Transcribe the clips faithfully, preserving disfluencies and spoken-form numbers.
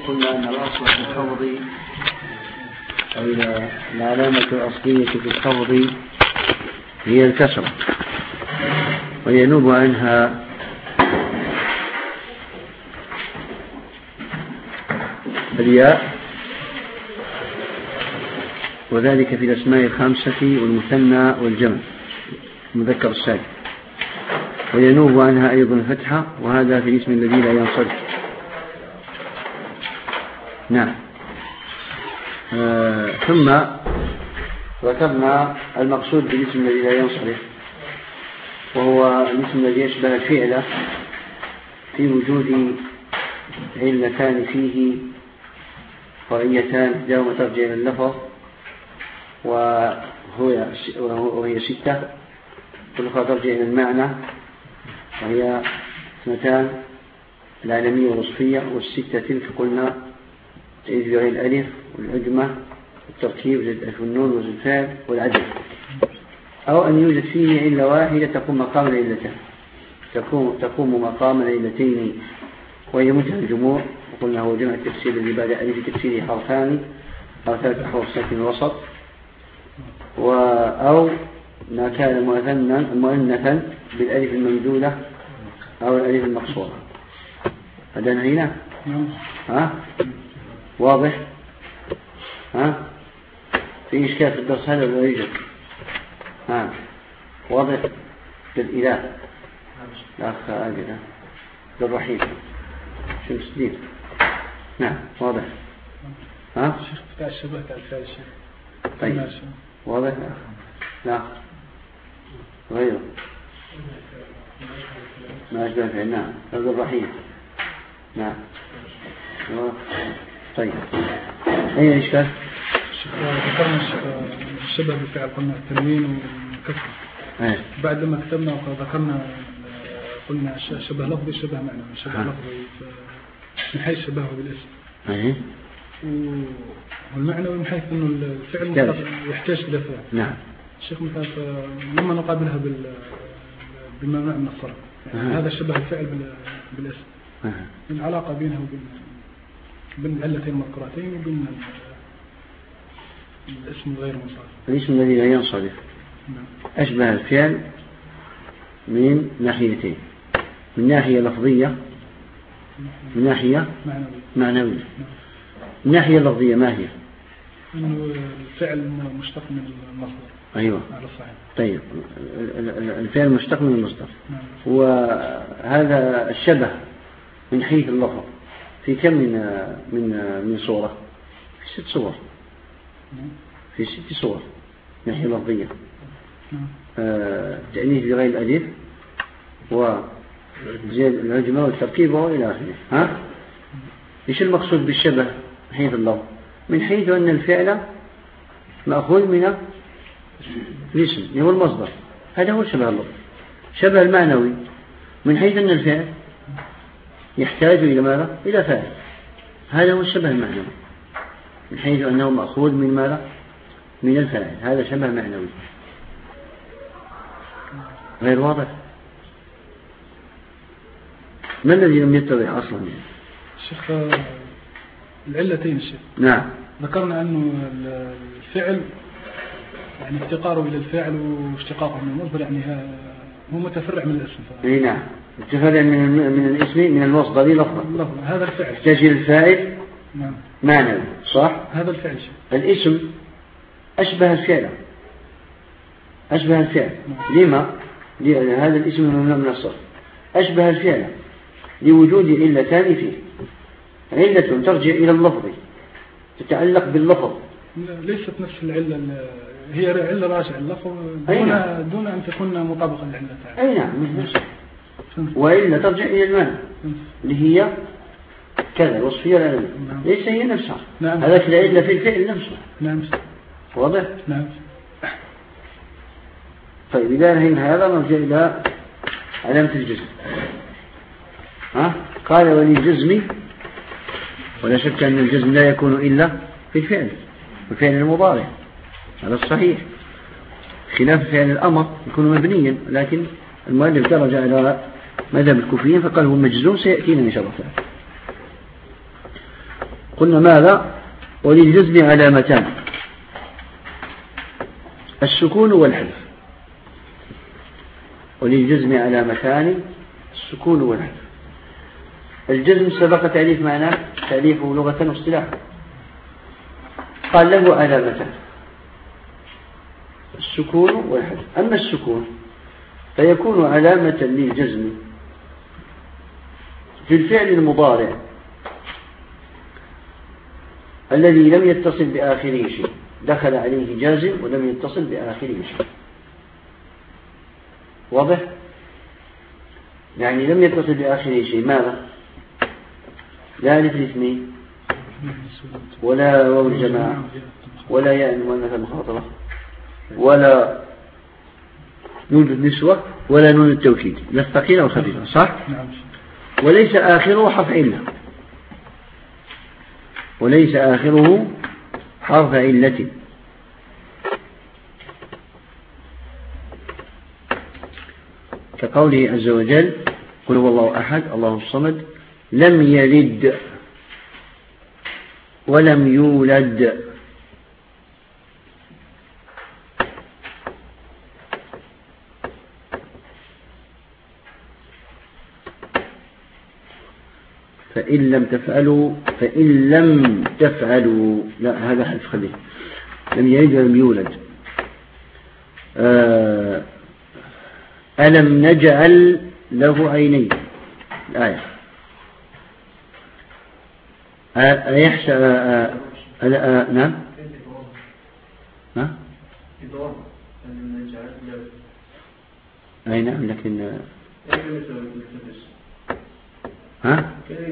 قلنا أن الأصل في الخفض أو العلامة الأصلية في الخفض هي الكسرة، وينوب عنها الياء، وذلك في الأسماء الخمسة والمثنى والجمع المذكر السالم، وينوب عنها أيضا الفتحة، وهذا في الاسم الذي لا ينصرف. نعم. آه ثم ذكرنا المقصود بالاسم الذي لا ينصرف، وهو الاسم الذي يشبه الفعل في وجود علتان فيه فرعيتان دائما ترجع إلى اللفظ، وهي ستة، كلها ترجع إلى المعنى، وهي اثنتان العالمية والوصفية، والستة تلك قلنا تعيد بغير الألف والعجمة والتركيب زد ألف والنون وزد الفاعل والعدد، أو أن يوجد فيه علة واحدة تقوم مقام العلتين، تقوم, تقوم مقام العلتين، وهي منتهى الجموع، وقلنا هو جمع التفسير الذي بعد ألف تفسيره حرفان أو ثلاث أحرف ساكن وسط، أو ما كان مؤنثا بالألف الممدودة أو الألف المقصورة. هذا نهينا؟ ها؟ واضح؟ ها؟ في إشكال في الدرس هذا ولا يوجد؟ ها؟ واضح؟ للإله الأخ آجل للرحيم شمس الدين. نعم واضح. ها؟ بتاع الشبه بتاع الفاعل الشيخ. طيب واضح. لا غيره ما أشبه فعل. نعم هذا الرحيم. نعم طيب أين الإشكال؟ ذكرنا الشبه بالفعل، قلنا التنوين والكسر. أيه. بعد لما كتبنا وذكرنا قلنا شبه لفظي شبه معنوي. شبه لفظي من حيث شبهه بالاسم. أيه. والمعنوي من حيث أنه الفعل يحتاج إلى فعل. نعم. الشيخ مثلا لما نقابلها بالممنوع من الصرف، يعني هذا شبه الفعل بالاسم. العلاقة بينه وبين بين العلتين المذكورتين وبين الاسم غير منصرف. الاسم الذي لا ينصرف أشبه الفعل من ناحيتين، من ناحية لفظية من ناحية معنوية. من ناحية لفظية ما هي؟ إنه الفعل مشتق من المصدر. أيوة. على الصحيح. طيب الفعل مشتق من المصدر. وهذا الشبه من حيث اللفظ في كم من من من صورة؟ في ست صور. في ست صور ناحية لفظية. آه، تأنيث بغير الألف وزيادة العجمة والتركيب وإلى آخره. ها؟ إيش المقصود بالشبه من حيث اللفظ؟ من حيث أن الفعل مأخوذ من الاسم هو المصدر، هذا هو شبه اللفظ. شبه المعنوي من حيث أن الفعل يحتاج إلى ماذا؟ إلى فاعل، هذا هو الشبه المعنوي من حيث أنه مأخوذ من ماذا؟ من الفاعل، هذا شبه معنوي. غير واضح؟ ما الذي لم يتضح أصلا؟ الشيخ العلتين الشيخ. نعم. ذكرنا أنه الفعل يعني افتقاره إلى الفاعل واشتقاقه من المصدر، يعني هو متفرع من الاسم. اي نعم متفرع من من الاسم من المصدر لفظا. هذا الفعل يحتاج إلى الفاعل. نعم. معنى صح. هذا الفعل شيء. الاسم أشبه الفعل أشبه الفعل. نعم. لما؟ لأن هذا الاسم ممنوع من الصرف. أشبه الفعل لوجود علتان فيه، علة ترجع إلى اللفظ تتعلق باللفظ، ليست نفس العلة، هي علة راجعة اللفظ دون, دون أن تكون مطابقة للعلة. أي نعم مش نفسها، وإلا ترجع إلى المعنى اللي هي كذا الوصفية العلمية. نعم. ليس هي نفسها. نعم. هذاك العلة في الفعل نفسه. نعم. واضح؟ نعم. طيب إذا نهينا هذا نرجع إلى علامة الجزم. ها؟ قال وللجزم، ولا شك أن الجزم لا يكون إلا في الفعل، الفعل المضارع، هذا الصحيح، خلاف فعل الأمر يكون مبنيا، لكن المؤلف درج على مذهب الكوفيين فقال هو مجزوم، سيأتينا إن شاء الله تعالى. قلنا ماذا؟ وللجزم علامتان: السكون والحذف. وللجزم علامتان: السكون والحذف. الجزم سبق تعريف معناه، تعريفه لغة واصطلاحا. قال له علامتان: السكون والحذف. أما السكون فيكون علامة للجزم في الفعل المضارع الذي لم يتصل بآخره شيء، دخل عليه جازم ولم يتصل بآخره شيء. واضح؟ يعني لم يتصل بآخره شيء. ماذا؟ لا ألف الاثنين ولا واو الجماعة ولا ياء المؤنث المخاطبة ولا نون النسوة ولا نون التوكيد، لا الثقيلة والخفيفة، صح؟ وليس آخره حرف علة، وليس آخره حرف علة. كقوله عز وجل: قل هو الله أحد الله الصمد لم يلد ولم يولد. فإن لم تفعلوا فإن لم تفعلوا لا هذا حذف خليه، لم يلد ولم يولد. آه ألم نجعل له عينين الآية. أيحسب نعم ها أي نعم لكن ها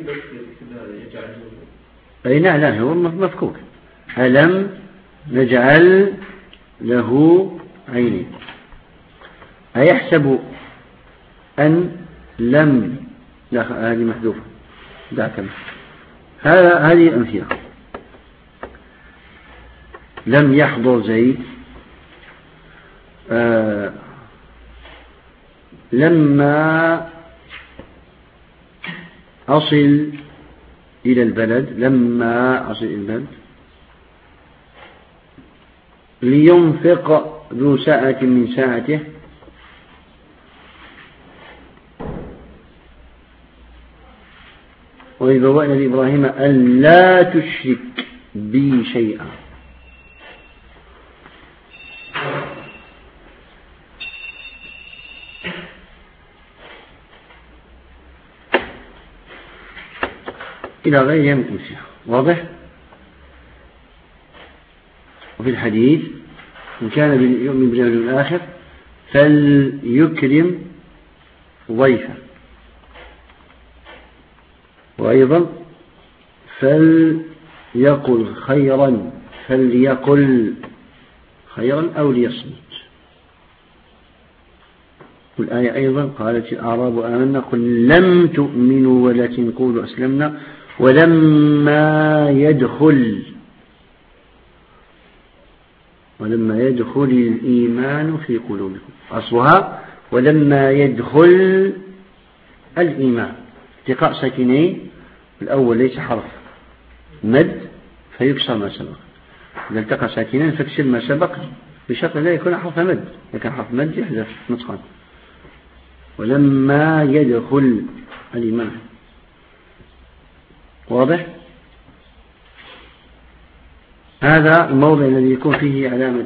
أي نعم لا هو مفكوك. ألم نجعل له عينين. أيحسب أن لم لا هذه محذوفة دعك. هذا هذه الأمثلة: لم يحضر زيد، آه لما أصل إلى البلد، لما أصل إلى البلد، لينفق ذو ساعة من ساعته، وإذ بوأنا لإبراهيم أن لا تشرك بي شيئا. إلى غير من أمثلة. واضح؟ وفي الحديث: إن كان يؤمن باليوم الآخر فليكرم ضيفه. وأيضا: فليقل خيرا، فليقل خيرا أو ليصمت. والآية أيضا: قالت الأعراب آمنا قل لم تؤمنوا ولكن قولوا أسلمنا ولما يدخل ولما يدخل الإيمان في قلوبكم. أصلها ولما يدخل الإيمان. التقاء ساكنين، الأول ليس حرف مد فيكسر ما سبق. إذا التقى ساكنين فاكسر ما سبق بشرط لا يكون حرف مد، لكن حرف مد يحذف نطقا. ولما يدخل الإيمان. واضح؟ هذا الموضع الذي يكون فيه علامة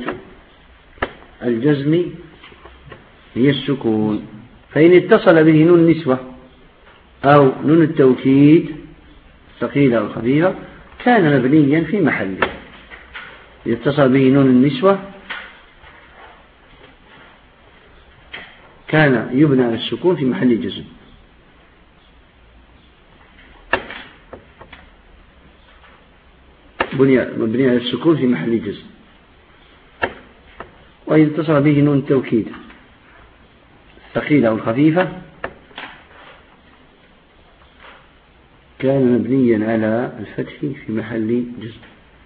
الجزم هي السكون. فإن اتصل به نون النسوة أو نون التوكيد ثقيلة أو خفيفة كان مبنيا في محله. إذا اتصل به نون النسوة كان يبنى على السكون في محل جزم. مبني على السكون في محل جزم. وإذا اتصل به نون التوكيد الثقيلة أو الخفيفة كان مبنيا على الفتح في محل جزم.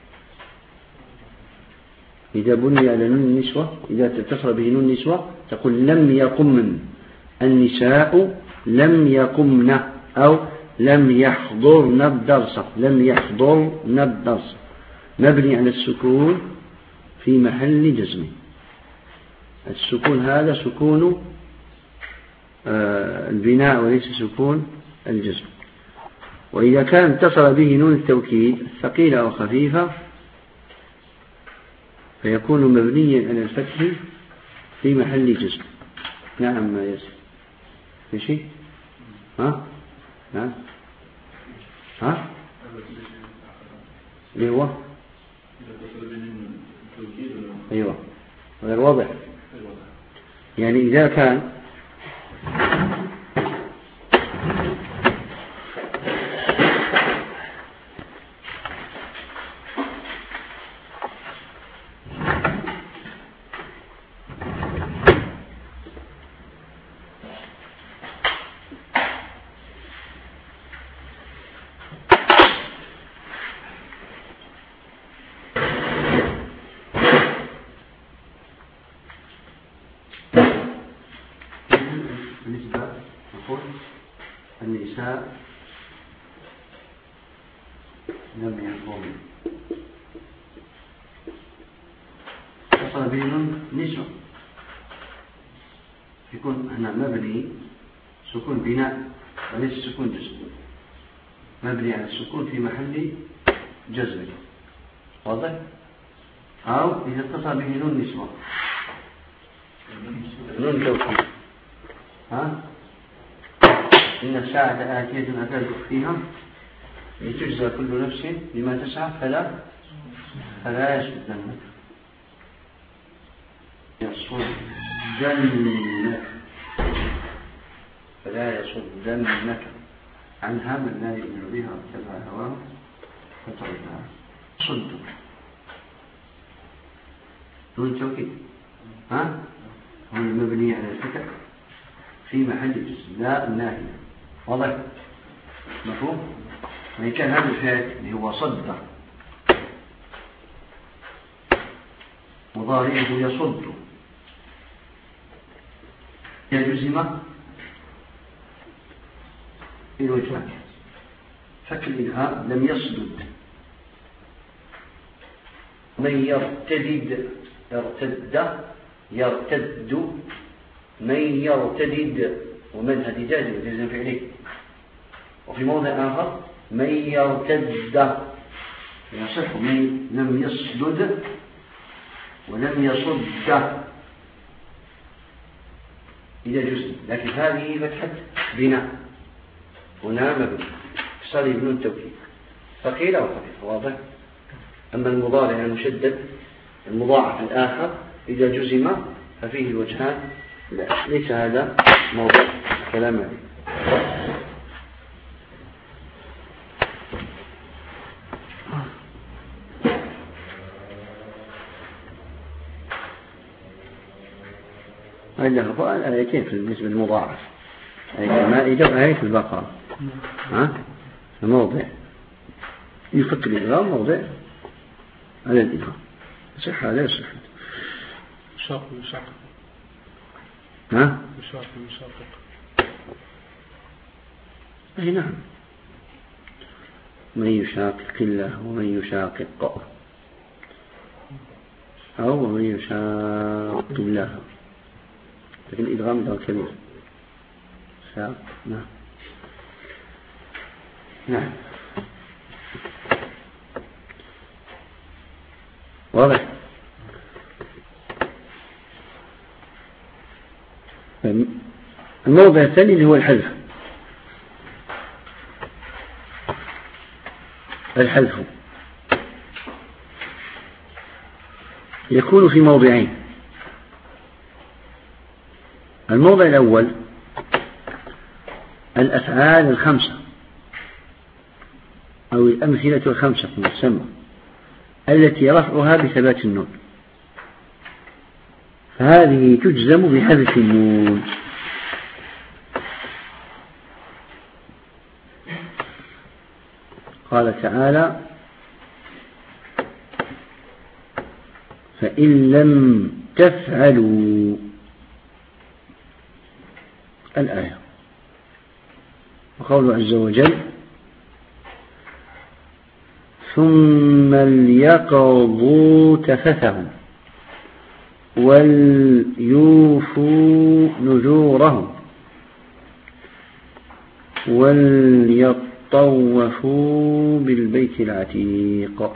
إذا بني على نون النسوة، إذا اتصل به نون النسوة تقول لم يقم النساء لم يقمن، أو لم يحضرن الدرس، لم يحضرن الدرس، مبني على السكون في محل جزم. السكون هذا سكون البناء وليس سكون الجزم. وإذا كان اتصل به نون التوكيد الثقيلة أو خفيفة فيكون مبنيا على الفتح في محل جزم. نعم ما يسر في شيء؟ ها؟ نعم ها؟ اللي هو أيوة غير واضح. يعني إذا كان النساء لم يحضرن اتصل به نسوة يكون هنا مبني سكون بناء وليس سكون جزم، مبني على السكون في محل جزم. واضح؟ أو إذا اتصل به نون نسوة نون توكيد. ها؟ إن الساعة آتية أكاد أخفيها لتجزى كل نفس بما تسعى فلا فلا يصدنك يصدنك فلا يصدنك عنها من لا يؤمن بها واتبع هواه فتردها. صدق دون توكيد. ها؟ هو المبني على الفتح في محل جزم لا الناهية. واضح؟ مفهوم؟ وإن كان هذا الفعل اللي هو صد مضارعه يصد يجزم الوجهان. فك الإلهام لم يصدد. من يرتدد يرتد يرتد من يرتدد ومن هدجاج وجزم فعله. وفي موضع آخر من يرتد يصح من لم يصدد ولم يصد إلى جزء، لكن هذه فتحة بناء هنا مبني صار ابن التوكيد ثقيل أو خفيف. واضح؟ أما المضارع المشدد المضاعف الآخر إذا جزم ففيه الوجهان لا ليس هذا موضوع كلام عليه. هذا الآيتين بالنسبة للمضاعف آية المائدة وآية البقرة. ها موضع يفك الإدغام موضع على الإدغام صح لا يصح. شاق وشاق ها يشاق ويشاقق. أي نعم من يشاقق الله ومن يشاقق أو من يشاق الله، لكن الإدغام ده كبير. شاق نعم نعم واضح. الموضع الثاني اللي هو الحذف. الحذف يكون في موضعين. الموضع الأول الأفعال الخمسة أو الأمثلة الخمسة كما تسمى التي رفعها بثبات النون، فهذه تجزم بحذف النون. قال تعالى فإن لم تفعلوا الآية. وقوله عز وجل ثم ليقضوا تفثهم وليوفوا نذورهم وليطوفوا بالبيت العتيق.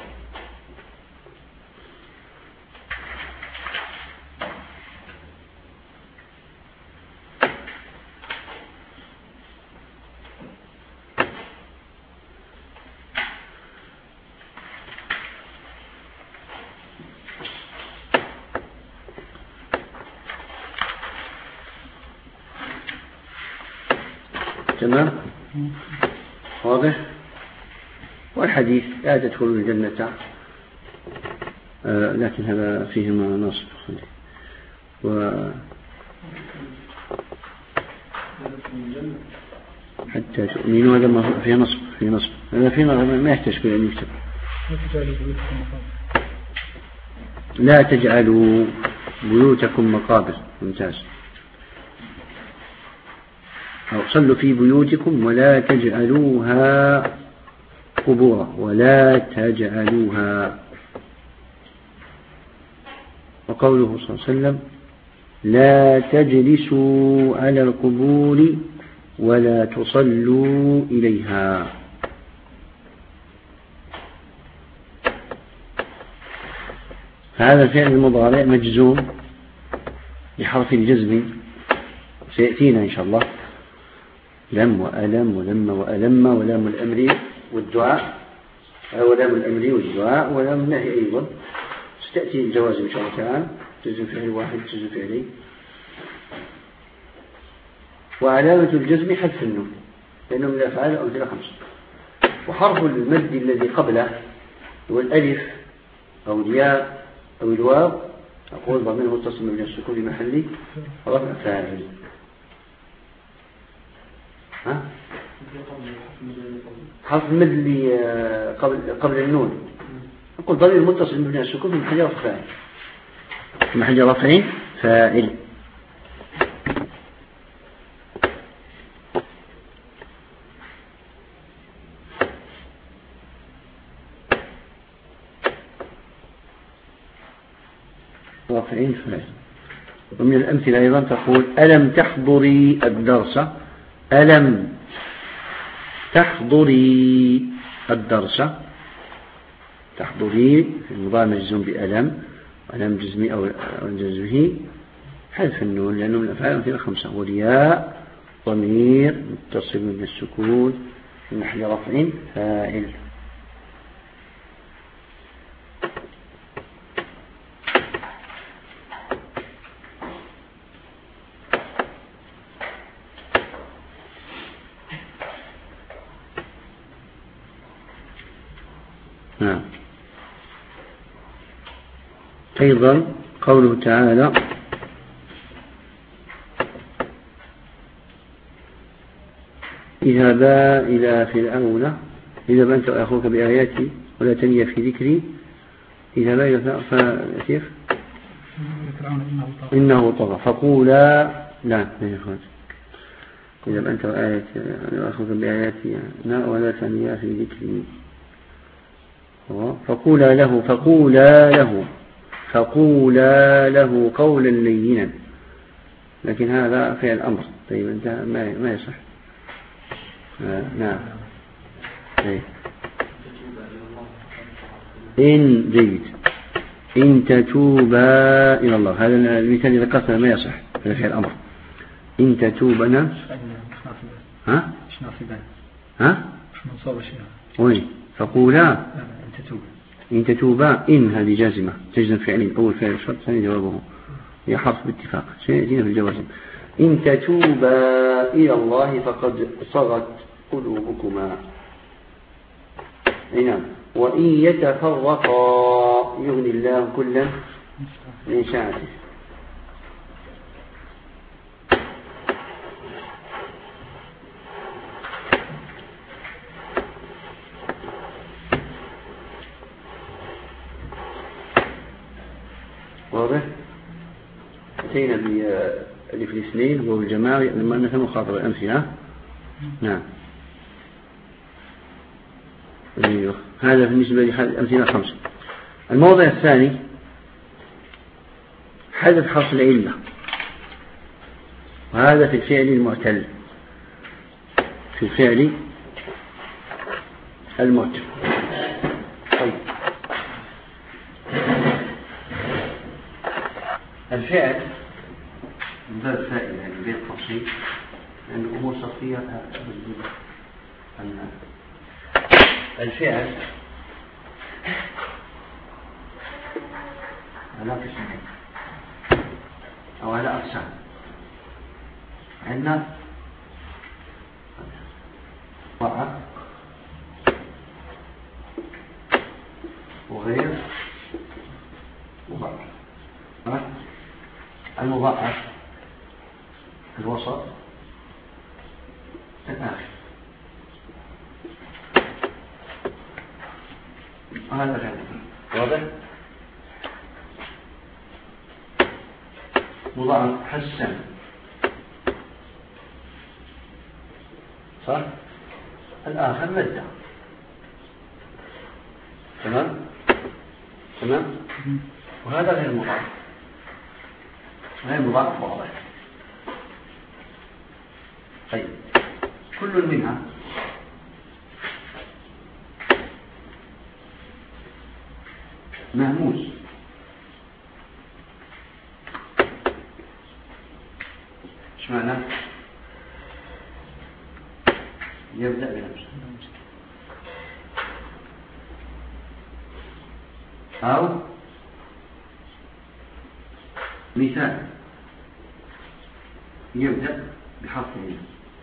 تمام؟ واضح؟ والحديث لا تدخلوا الجنة آه لكن هذا فيهما نصب و حتى تؤمنوا هذا ما فيه نصب فيه نصب هذا فيه ما يحتاج كل أن يكتب. لا تجعلوا بيوتكم مقابر. ممتاز. أو صلوا في بيوتكم ولا تجعلوها قبورا ولا تجعلوها. وقوله صلى الله عليه وسلم لا تجلسوا على القبور ولا تصلوا إليها. فهذا الفعل المضارع مجزوم بحرف الجزم سيأتينا إن شاء الله. لم وألم ولم وألم ولام الأمر والدعاء ولام الأمر والدعاء ولام النهي أيضا ستأتي الجوازم إن شاء الله تعالى. جزم فعل واحد جزم فعلين. وعلامة الجزم حذف النون لأنه من الأفعال أمثلة خمسة. وحرف المد الذي قبله هو الألف أو الياء أو الواو أقول ضمير متصل من السكون محلي رفع فاعل. ها؟ حرف المد اللي قبل قبل النون أقول ضمير متصل من السكون في محل رفع فاعل. في محل رفع فاعل. رافعين فاعل. ومن الأمثلة أيضا تقول ألم تحضري الدرس ألم تحضري الدرس. تحضري في المضارع مجزوم بألم ألم جزمي أو جزمه حذف النون لأنه من الأفعال أمثلة خمسة. والياء ضمير متصل من السكون في محل رفع فاعل. نعم. أيضا قوله تعالى اذهبا إلى فرعون اذهب أنت وأخوك بآياتي ولا تنيا في ذكري. اذهبا إلى فرعون إنه طغى فقولا لا اذهب أنت وأخوك بآياتي ولا تنيا في ذكري. فقولا له فقولا له فقولا له قولا لينا. لكن هذا فعل أمر. طيب انت ما ما يصح. آه نعم. أي. إن جيد إن تتوبا إلى الله. هذا المثال إذا قصد ما يصح. هذا فعل أمر. إن تتوبنا ها ها وين فقولا إن تتوبا. إن هذه جازمة تجزم فعلين. أول فعل الشرط ثاني جوابه هي حرف باتفاق سيأتينا في الجوازم. إن تتوبا إلى الله فقد صغت قلوبكما. نعم. وإن يتفرقا يغني الله كلا من سعته. واضح؟ أتينا بألف الاثنين وهو الجماعة لما أنها مخاطبة الأمثلة. نعم. أيوه. هذا بالنسبة للأمثلة الخمسة. الموضع الثاني حذف حرف العلة، وهذا في الفعل المعتل، في الفعل المعتل. طيب الفعل من باب الفائدة يعني بين التفصيل لأن يعني الأمور صفية. الفعل على قسمين أو على أقسام. عندنا مضاعف وغير مضاعف. المضاعف الوسط الآخر، هذا غير واضح. مضاعف حسن صح، الآخر مدة. تمام تمام. وهذا غير مضاعف، غير مضاعف واضح. طيب كل منها مهموس، ايش معنى؟ يبدأ بنفسه أو مثال يبدأ بحرف العلة.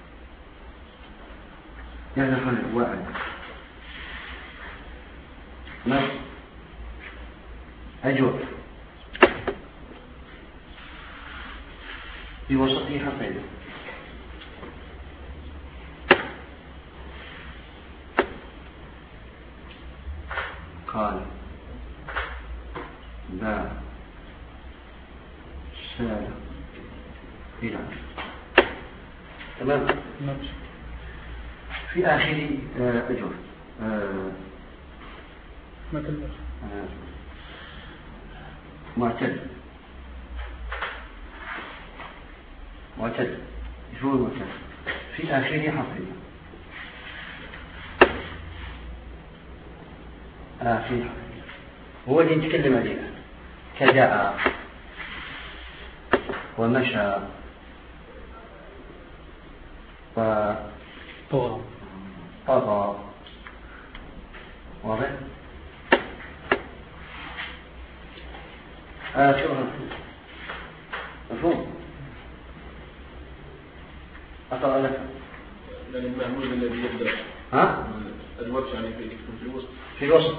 يدخل واحد نص أجر في وسطه حرف علة. قال باع سال إلى تمام. في آخر أجر معتد معتد شو المعتد؟ في آخره حرف علة. آخر هو اللي نتكلم عليه، كدعا ومشى وطغى طغى. واضح؟ آخر مفهوم؟ أقرأ لك. يعني المهموز الذي يبدأ ها؟ الوقت يعني في في الوسط في الوسط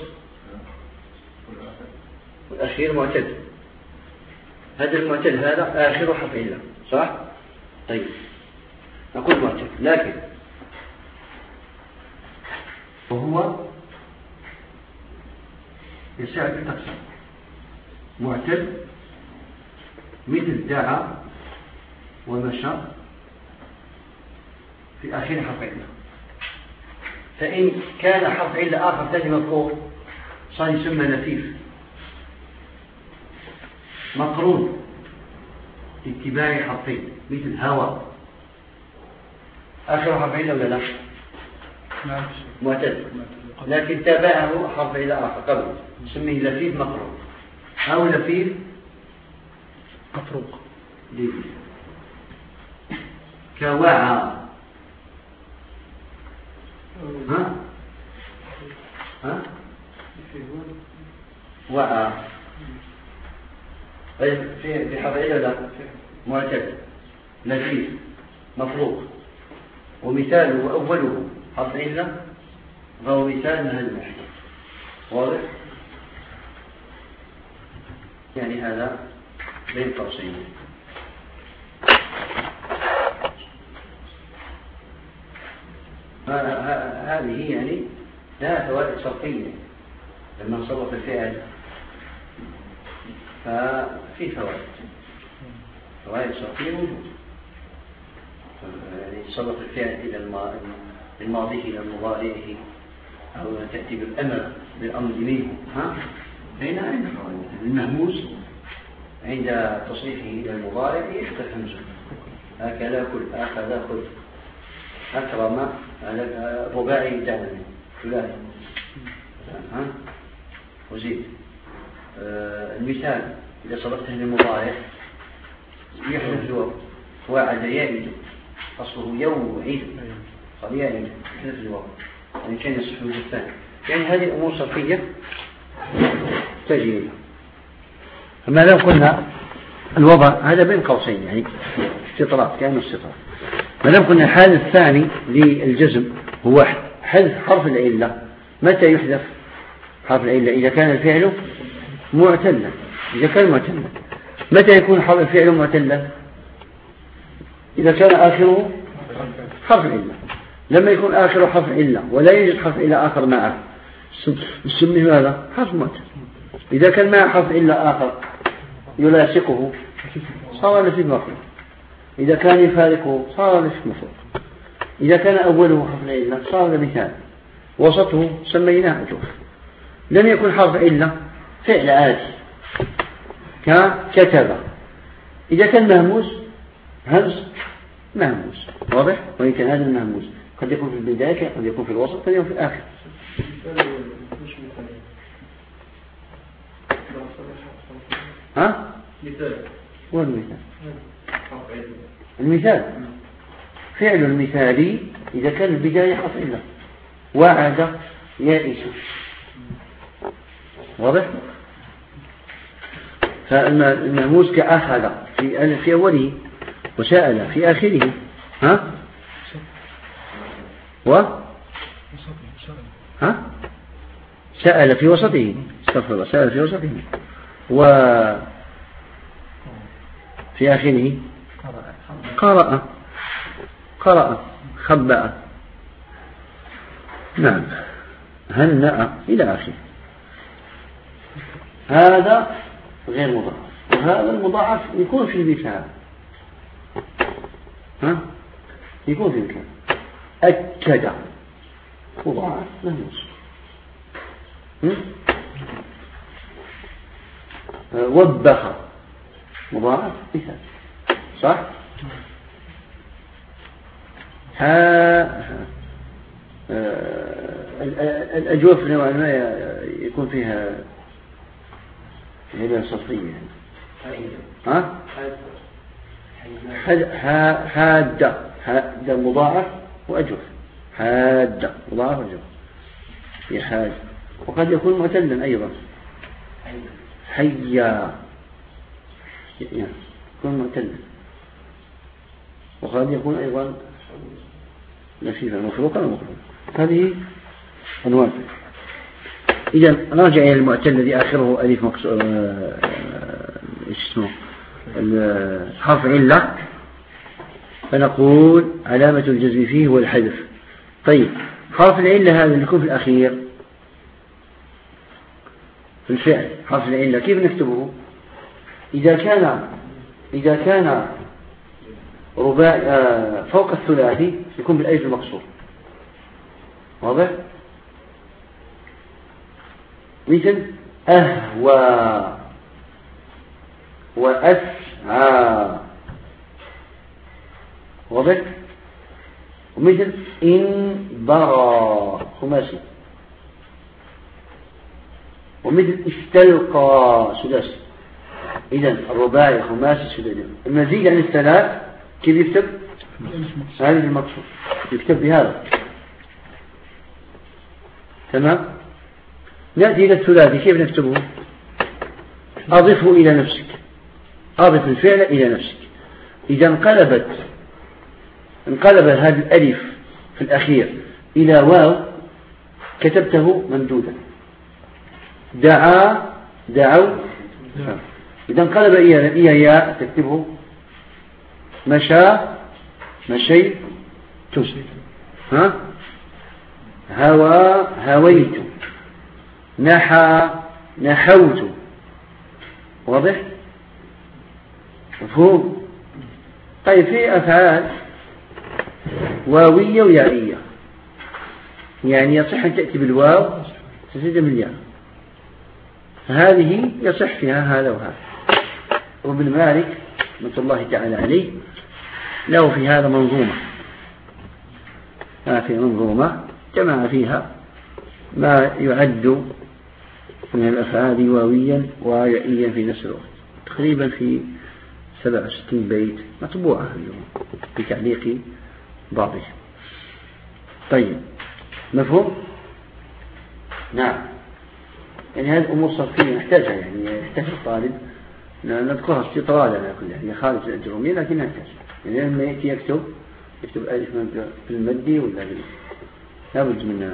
والأخير معتد. هذا المعتد هذا آخر حرف علة صح؟ طيب نقول معتد، لكن وهو يساعد التقسيم. معتد مثل دعا ومشى في آخر حرف علة. فإن كان حرف علة آخر ثاني مفروض صار يسمى لفيف مقرون اتباع حرفين مثل هوى. آخر حرف علة ولا لا؟ معتد، لكن تابعه حرف علة آخر قبل نسميه لفيف مقرون أو لفيف مفروق. كوعى ها ها وعى. طيب في في حرف علة لا؟ معتد لفيف مفروق. ومثاله وأوله حرف علة فهو مثال من هذا المحيط. واضح؟ يعني هذا بين قوسين. هذه يعني لها فوائد صرفية. لما نصرف الفعل ففي فوائد فوائد صرفية موجودة. يعني نصرف الفعل إلى الماضي إلى مضارعه أو تأتي بالأمر بالأمر منه ها بين عند المهموس عند تصريفه إلى المضارع يحدث همزة هكذا كل أخذ خذ أكرم رباعي دعوة ثلاثي ها وزيد آه المثال إذا صرفته للمضارع يحدث الوقت وعد يعد أصله يوعد قال يعد يحدث الوقت يعني كان يصح وجه الثاني يعني هذه أمور صرفية تجري. فما لو قلنا الوضع هذا بين قوسين يعني استطراد كأنه استطراد. ما دام قلنا الحال الثاني للجزم هو حذف حرف العلة. متى يحذف حرف العلة؟ إذا كان الفعل معتلا. إذا كان معتلا متى يكون حرف الفعل معتلا؟ إذا كان آخره حرف العلة. لما يكون آخره حرف العلة ولا يوجد حرف علة آخر معه نسميه هذا حرف معتل. إذا كان معه حرف علة آخر يلاصقه صار نفي مفروض. إذا كان يفارقه صار نفي مفروض. إذا كان أوله حرف العلة صار مثال وسطه سميناه أجوف. لم يكن حرف علة فعل عادي ككتب. إذا كان مهموس همز مهموس واضح. وإن كان هذا المهموس قد يكون في البداية قد يكون في الوسط قد يكون في الآخر. ها؟ مثال. هو المثال. المثال فعل المثالي إذا كان البداية حرف علة وعد يائس واضح. فالمهموس كأخذ في في أوله وسأل في آخره ها و ها سأل في وسطه استغفر الله سأل في وسطه و في آخره قرأ قرأ خبأ نعم هنأ إلى آخره. هذا غير مضاعف. وهذا المضاعف يكون في المثال ها يكون في المثال أكد مضاعف مهموس وبخ مضاعف مثال صح. ها الأجوف نوعا ما يكون فيها هي صفية ها حادة حادة مضاعف وأجوف حادة مضاعف وأجوف في حاد. وقد يكون معتلا أيضا حيا يكون معتلا. وقد يكون أيضا نفيفا مخلوقا ومخلوقا. هذه أنواع. إذا نرجع إلى المعتل الذي آخره ألف مكسور إيش اسمه حرف علة فنقول علامة الجزم فيه هو الحذف. طيب حرف العلة هذا اللي يكون في الأخير في الفعل حرف العلة كيف نكتبه؟ إذا كان إذا كان رباعي فوق الثلاثي يكون بالألف المكسور واضح. مثل أهوى وأسعى واضح. ومثل إن برى خماسي. ومثل استلقى سداسي. إذن الرباعي خماسي سداسي. المزيد عن الثلاث كيف يكتب؟ هذه المقصود يكتب بهذا تمام. نأتي إلى الثلاثي كيف نكتبه؟ أضفه إلى نفسك. أضف الفعل إلى نفسك. إذا انقلبت انقلب هذا الألف في الأخير إلى واو كتبته ممدودا. دعا دعوا. إذا انقلب إلى ياء تكتبه مشى مشيت ها هوى هويت نحى نحوت واضح مفهوم. طيب في أفعال واوية ويائية يعني يصح أن تأتي بالواو تزيد بالياء، هذه يصح فيها هذا وهذا. وابن مالك رحمة الله تعالى عليه له في هذا منظومة، ما في منظومة جمع فيها ما يعد من الأفعال واويا ويائيا في نفس الوقت، تقريبا في سبع وستين بيت مطبوعة في تعليق بعضها. طيب مفهوم؟ نعم. يعني هذه الأمور صرفية نحتاجها، يعني يحتاج الطالب نذكرها استطرادا على كل يعني خارج الأجرومية، لكن نحتاج يعني لما يأتي يكتب يكتب ألف في المدي ولا لا بد منها.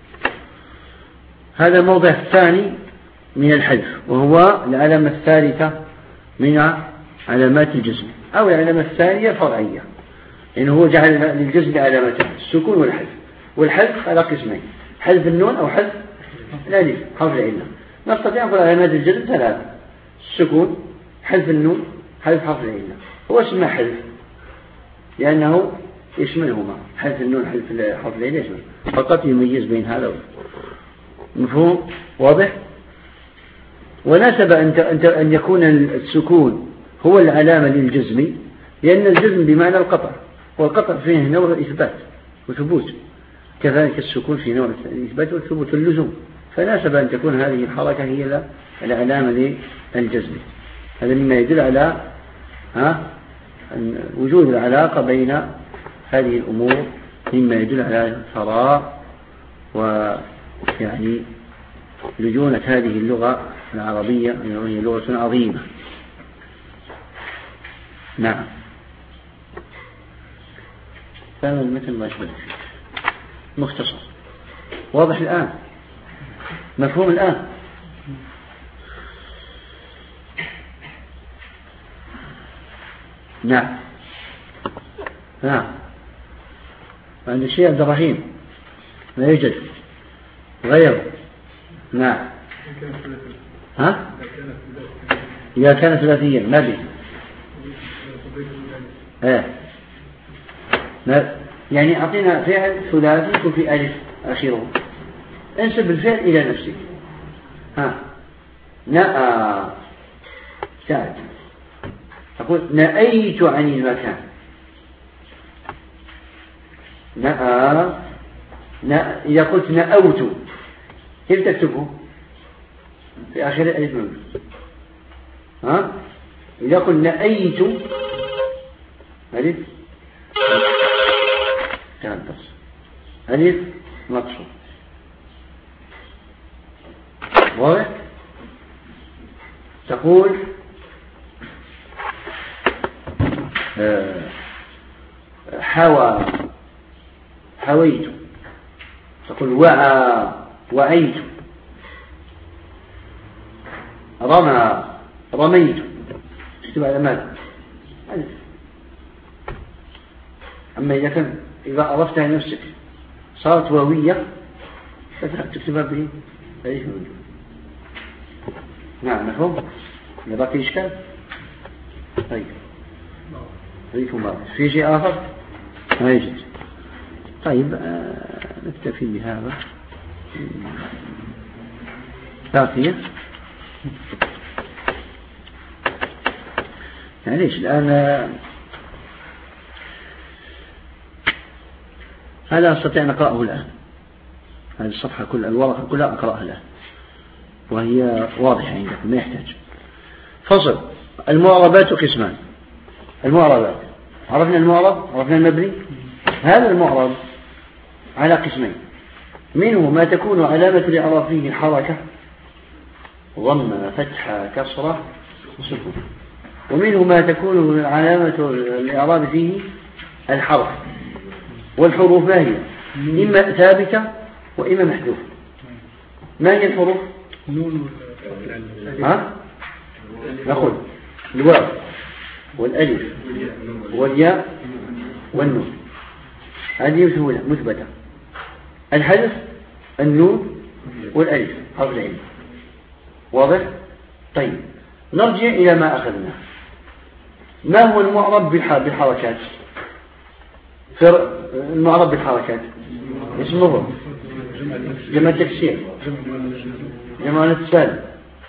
هذا الموضع الثاني من الحذف، وهو العلامة الثالثة من علامات الجزم، أو العلامة الثانية الفرعية، يعني هو جعل للجزم علامتين، السكون والحذف. والحذف على قسمين، حذف النون أو حذف الألف حرف العلة. نستطيع أن نقول علامات الجزم ثلاثة: السكون، حذف النون، حذف حرف العلة. هو اسمه حذف لأنه يشملهما، حذف النون حذف حرف العلة يشمل، فقط يميز بين هذا وهذا. مفهوم واضح؟ وناسب أن يكون السكون هو العلامة للجزم، لأن الجزم بمعنى القطع، والقطع فيه نوع إثبات وثبوت، كذلك السكون في نوع الإثبات والثبوت واللزوم، فناسب أن تكون هذه الحركة هي العلامة للجزم. هذا مما يدل على ها وجود العلاقة بين هذه الأمور، مما يدل على الثراء ويعني لجونة هذه اللغة العربية، وهي لغة عظيمة. نعم. فهذا المثل ما يشبه فيه مختصر واضح الآن، مفهوم الآن. نعم نعم. عند الشيخ عبد الرحيم لا يوجد غير. نعم. ها إذا كان ثلاثيا ما به ايه يعني أعطينا فعل ثلاثي يكون في ألف آخره، انسب الفعل إلى نفسه. ها نأى سعد، أقول نأيت عن المكان. نأى نأ... إذا قلت نأوت كيف تكتبه؟ في آخر ألف ممدود. ها إذا قلت نأيت ألف تنقص، ألف مقصود. واضح؟ تقول حوى حويت، تقول وعى وعيت، رمى رميت، تكتب على ماذا؟ ألف. أما إذا كان إذا أضفتها لنفسك صارت واوية فتكتبها به ألف موجود. نعم مفهوم؟ يبقى في إشكال؟ طيب فيكم في شيء آخر؟ ما يوجد. طيب آه نكتفي بهذا. باقية معليش الآن هذا أستطيع أن أقرأه الآن، هذه الصفحة كل الورقة كلها أقرأها الآن وهي واضحة عندكم ما يحتاج فصل. المعربات قسمان. المعربات عرفنا المعرب، عرفنا المبني. هذا المعرب على قسمين، منه ما تكون علامة الإعراب فيه حركة ضمة فتحة كسرة سكون، ومنه ما تكون علامة الإعراب فيه الحرف والحروف. ما هي؟ إما ثابتة وإما محذوفة. ما هي الحروف؟ ها؟ نقول الواو والألف والياء والنون، هذه مثبتة. الحذف النون والألف حرف العين. واضح؟ طيب نرجع إلى ما أخذناه. ما هو المعرب بالحركات؟ المعرب بالحركات اسم مفرد جمع التكسير جمع الاتصال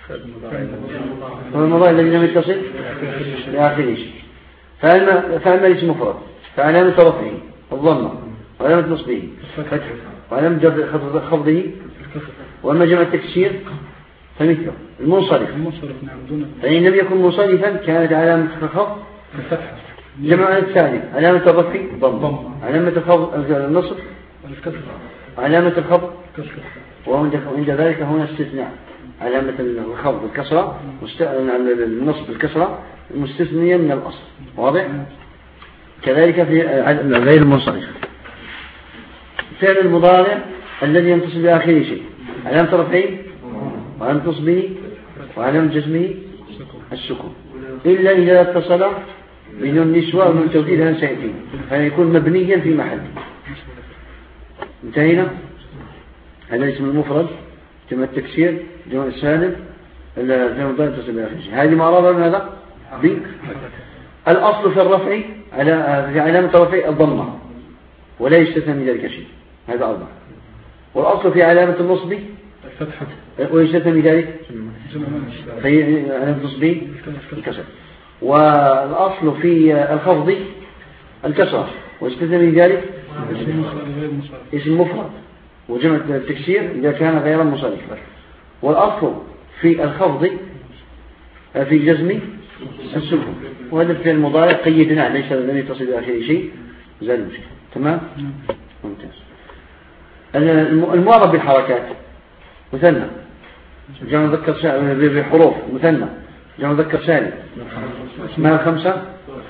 هو المضارع الذي لم يتصل بآخر شيء. فأما فأما الاسم مفرد فعلامة رفعه الضمة وعلامة نصبه فتح وعلامة خفضه. وأما جمع التكسير فمثله المنصرف فإن لم يكن منصرفا كانت علامة الخفض جمع الثاني علامة الرفع ضم علامة الخفض النصب علامة الخفض وعند ذلك هنا استثناء علامة الخفض الكسرة النصب الكسرة مستثنية من الأصل واضح. كذلك في غير المنصرف فعل المضارع الذي ينتصب بآخره شيء علامة رفعه وعلامة نصبه وعلامة جزمه السكون إلا إذا اتصل من النسوة ومن التوكيد عن سيئتين فيكون مبنيا في محل. انتهينا. هذا اسم المفرد جمع التكسير جمع السالم جمع المضارع ينتصب بآخره شيء. هذه معرضة من هذا ب الأصل في الرفع على في علامة الرفع الضمة ولا يستثنى من ذلك شيء. هذا أربعة. والأصل في علامة النصب ويستثنى من ذلك في علامة النصب الكسر. والأصل في الخفض الكسر ويستثنى من ذلك اسم مفرد وجمع التكسير إذا كان غير منصرفا. والأصل في الخفض في جزم السكون وهذا في المضارع قيدناه ليس لم يتصل بآخر شيء زال المشكلة. تمام ممتاز. المعرب بالحركات مثنى جمع مذكر سالم بحروف مثنى جمع مذكر سالم اسمها خمسة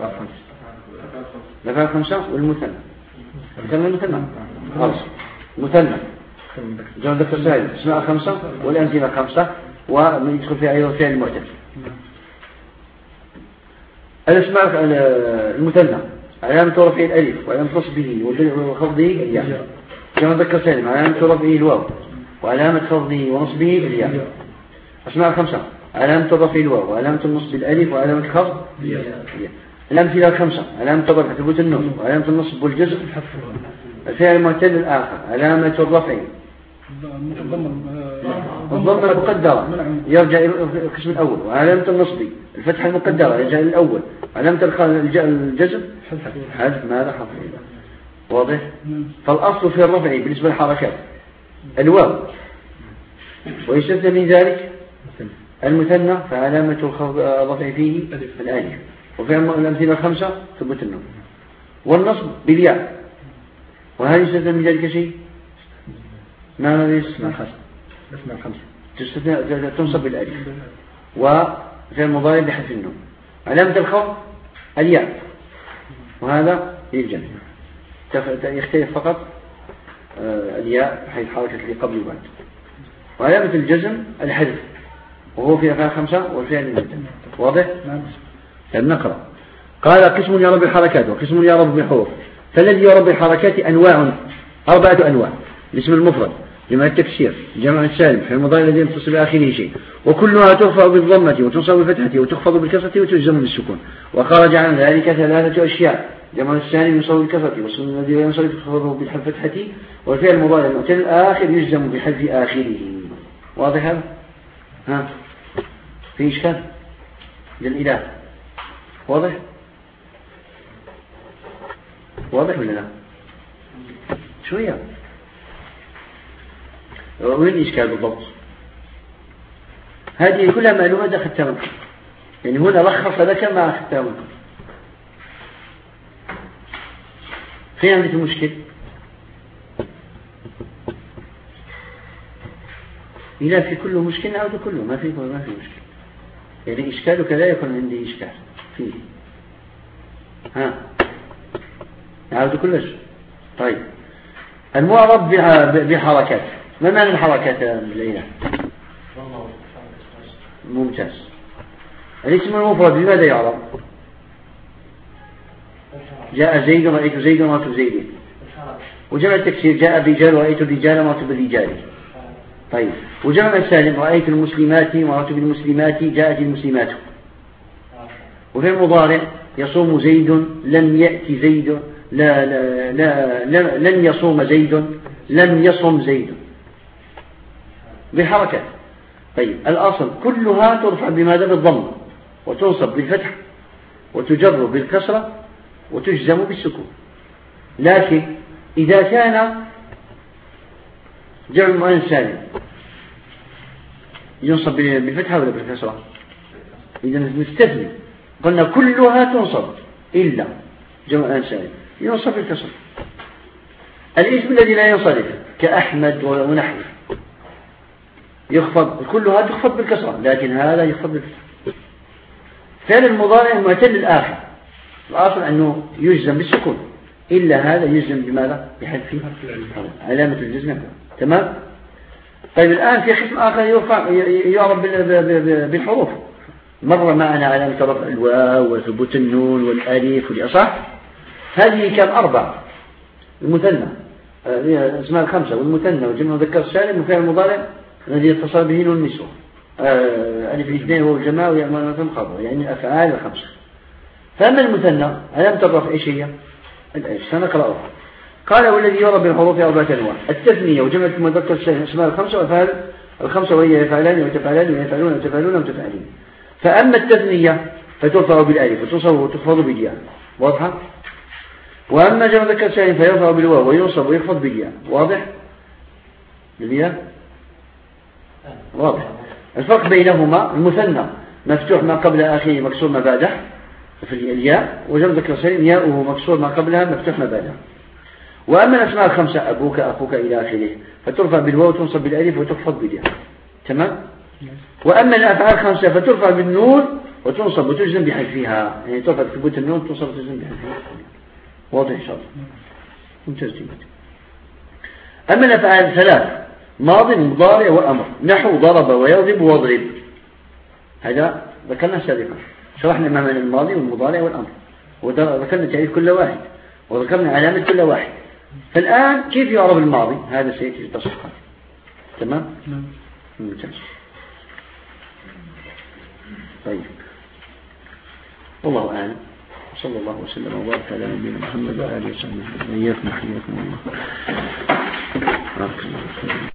لفها خمسة والمثنى مثنى المثنى خلاص مثنى جمع مذكر سالم اسمها خمسة والأمثلة خمسة ومن يدخل فيها أيضا فعل المعتل. الاسماء المثنى علامة رفعه الألف وعلامة نصبه وخفضه الياء. جمع مذكر سالم علامة رفعه الواو وعلامة خفضه ونصبه الياء. أسماء خمسة علامة رفعه الواو وعلامة النصب الألف وعلامة الخفض الياء. الأمثلة الخمسة علامة الرفع ثبوت النون وعلامة النصب والجزم الفعل المعتل الآخر علامة الرفع الضمة المقدرة يرجع إلى القسم الأول وعلامة النصب الفتحة المقدرة يرجع إلى الأول علامة الجزم حذف ماذا حرف واضح. فالأصل في الرفع بالنسبة للحركات الواو ويستثنى من ذلك المثنى فعلامة الرفع فيه الألف وفي الأمثلة الخمسة ثبوت النون والنصب بالياء وهل يستثنى من ذلك شيء؟ ما هذا اسمها خمسة تنصب بالألف وفي المضارع بحذف النون علامة الخفض الياء وهذا للجمع يختلف فقط الياء حيث حركة اللي قبل وبعد. وعلامة الجزم الحذف وهو في أفعال خمسة والفعل المثنى واضح. طيب نقرأ. قال قسم يرى بالحركات وقسم يرى بالحروف. فالذي يرى بالحركات أنواع أربعة أنواع الاسم المفرد جمع التكسير جمع السالم في المضارع الذي يتصل بآخره شيء وكلها ترفع بالضمة وتنصب بالفتحة وتخفض بالكسرة وتجزم بالسكون. وخرج عن ذلك ثلاثة أشياء جمع السالم ينصب بالكسرة والاسم الذي ينصب يخفض بالفتحة والفعل المضارع المعتل الآخر يجزم بحذف آخره. واضح هذا؟ ها في إشكال للإله واضح واضح ولا لا؟ شوية وين الإشكال بالضبط؟ هذه كلها معلومات أخذتها منك يعني هنا لخص لك ما أخذتها منك. فين عندك المشكل؟ إذا في كله مشكلة أو كله ما في ما في مشكلة يعني إشكالك لا يكون عندي إشكال فيه. ها نعود كلش. طيب المعرب بحركات ما معنى الحركات يا ليلى؟ ممتاز. الاسم المفرد بماذا يعرب؟ جاء زيد ورأيت زيد ورأيت زيد وجمع التكسير جاء الرجال ورأيت الرجال ورأيت بالرجال. طيب وجمع السالم رأيت المسلمات ورأيت بالمسلمات جاءت المسلمات. وفي المضارع يصوم زيد لم يأتي زيد لا لا لا لن يصوم زيد لم يصم زيد بالحركات. طيب الأصل كلها ترفع بماذا؟ بالضم، وتنصب بالفتح، وتجر بالكسرة، وتجزم بالسكون. لكن إذا كان جمع مؤنث سالم ينصب بالفتحة ولا بالكسرة؟ إذا نستثني قلنا كلها تنصب إلا جمع مؤنث سالم ينصب بالكسرة. الاسم الذي لا ينصرف كأحمد ونحوه يخفض، كلها تخفض بالكسرة، لكن هذا يخفض بالفتحة. فعل المضارع معتل الآخر، الأصل أنه يجزم بالسكون، إلا هذا يجزم بماذا؟ بحذف علامة الجزم. تمام. طيب الآن في قسم آخر يرفع يعرف بالحروف. مر معنا علامة رفع الواو وثبوت النون والألف والأصح. هذه كم؟ أربع. المثنى اسمها الخمسة، والمثنى وجمع مذكر سالم وفعل المضارع الذي يتصل به نون النسوة، ألف الاثنين والجماعة ويعمل مثل خبر، يعني أفعال الخمسة. فأما المثنى علامة الرفع إيش هي؟ الألف. سنقرأها. قال والذي يعرف بالحروف أربعة أنواع: التثنية وجمع المذكر السالم اسمها الخمسة وأفعال الخمسة، وهي يفعلان وتفعلان ويفعلون وتفعلون وتفعلين. فأما التثنية فترفع بالألف وتصب وتخفض بالياء، واضحة؟ وأما جمع المذكر السالم فيرفع بالواو وينصب ويخفض بالياء، واضح؟ بالياء واضح. الفرق بينهما: المثنى مفتوح ما قبل آخره مكسور ما بعده في الياء، وجمع المذكر السالم ياؤه مكسور ما قبلها مفتوح ما بعده. وأما الأسماء الخمسة أبوك أخوك إلى آخره فترفع بالواو وتنصب بالألف وتخفض بالياء. تمام. وأما الأفعال الخمسة فترفع بالنون وتنصب وتجزم بحذفها، يعني ترفع بثبوت النون وتنصب وتجزم بحذفها. واضح إن شاء الله. ممتاز جدا. أما الأفعال ثلاث: ماض مضارع وأمر، نحو ضرب ويضرب واضرب. هذا ذكرنا سابقا، شرحنا ما معنى الماضي والمضارع والأمر، وذكرنا تعريف كل واحد، وذكرنا علامة كل واحد. فالآن كيف يعرف الماضي؟ هذا سيأتي في التصحيح. تمام؟ نعم. ممتاز. طيب، والله أعلم. صلى الله وسلم وبارك على نبينا محمد وآله وصحبه. إياكم حياكم الله.